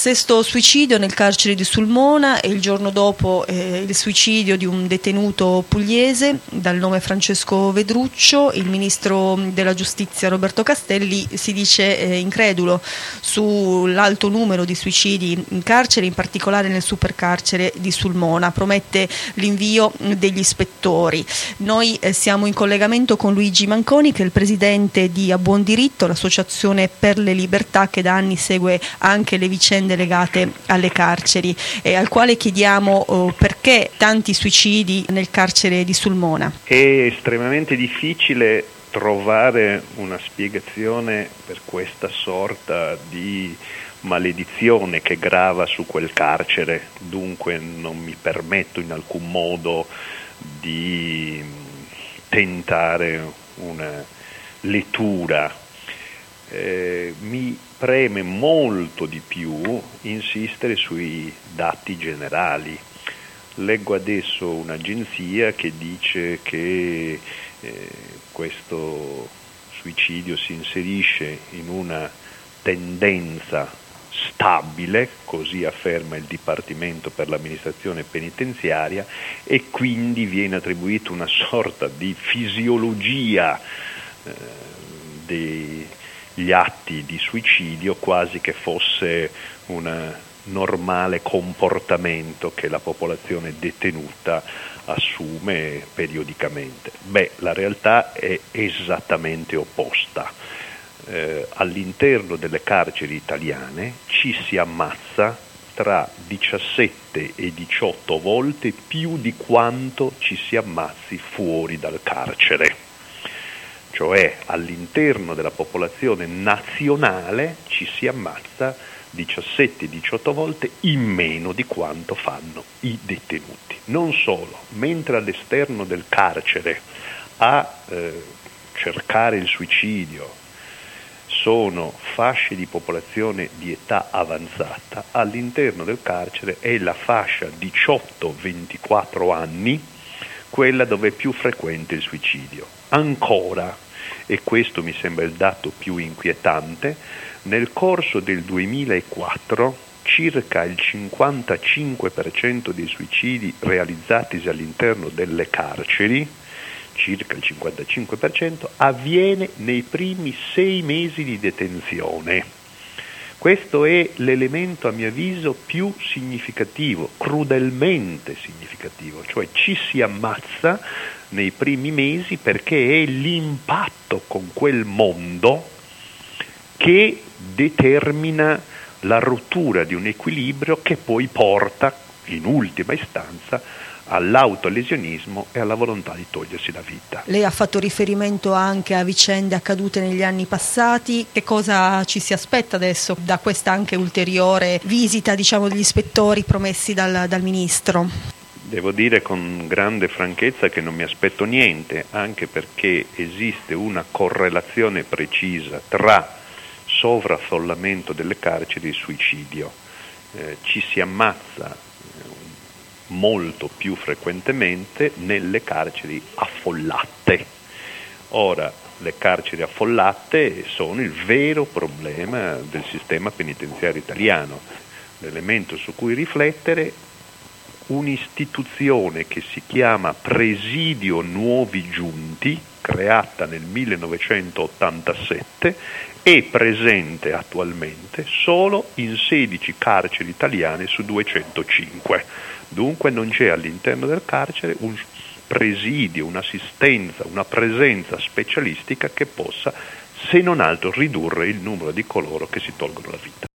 Sesto suicidio nel carcere di Sulmona e il giorno dopo il suicidio di un detenuto pugliese dal nome Francesco Vedruccio. Il ministro della giustizia Roberto Castelli si dice incredulo sull'alto numero di suicidi in carcere, in particolare nel supercarcere di Sulmona. Promette l'invio degli ispettori. Noi siamo in collegamento con Luigi Manconi, che è il presidente di A Buon Diritto, l'associazione per le libertà che da anni segue anche le vicende legate alle carceri, al quale chiediamo perché tanti suicidi nel carcere di Sulmona. È estremamente difficile trovare una spiegazione per questa sorta di maledizione che grava su quel carcere, dunque non mi permetto in alcun modo di tentare una lettura. Mi preme molto di più insistere sui dati generali. Leggo adesso un'agenzia che dice che questo suicidio si inserisce in una tendenza stabile, così afferma il Dipartimento per l'amministrazione penitenziaria, e quindi viene attribuita una sorta di fisiologia degli atti di suicidio, quasi che fosse un normale comportamento che la popolazione detenuta assume periodicamente. La realtà è esattamente opposta. All'interno delle carceri italiane ci si ammazza tra 17 e 18 volte più di quanto ci si ammazzi fuori dal carcere. Cioè all'interno della popolazione nazionale ci si ammazza 17-18 volte in meno di quanto fanno i detenuti. Non solo, mentre all'esterno del carcere a cercare il suicidio sono fasce di popolazione di età avanzata, all'interno del carcere è la fascia 18-24 anni quella dove è più frequente il suicidio. Ancora, e questo mi sembra il dato più inquietante, nel corso del 2004 circa il 55% dei suicidi realizzatisi all'interno delle carceri, circa il 55%, avviene nei primi 6 mesi di detenzione. Questo è l'elemento, a mio avviso, più significativo, crudelmente significativo, cioè ci si ammazza nei primi mesi perché è l'impatto con quel mondo che determina la rottura di un equilibrio che poi porta, in ultima istanza, all'autolesionismo e alla volontà di togliersi la vita. Lei ha fatto riferimento anche a vicende accadute negli anni passati. Che cosa ci si aspetta adesso da questa anche ulteriore visita, degli ispettori promessi dal Ministro? Devo dire con grande franchezza che non mi aspetto niente, anche perché esiste una correlazione precisa tra sovraffollamento delle carceri e suicidio. Ci si ammazza molto più frequentemente nelle carceri affollate. Ora, le carceri affollate sono il vero problema del sistema penitenziario italiano. L'elemento su cui riflettere: un'istituzione che si chiama Presidio Nuovi Giunti, creata nel 1987, è presente attualmente solo in 16 carceri italiane su 205. Dunque non c'è all'interno del carcere un presidio, un'assistenza, una presenza specialistica che possa, se non altro, ridurre il numero di coloro che si tolgono la vita.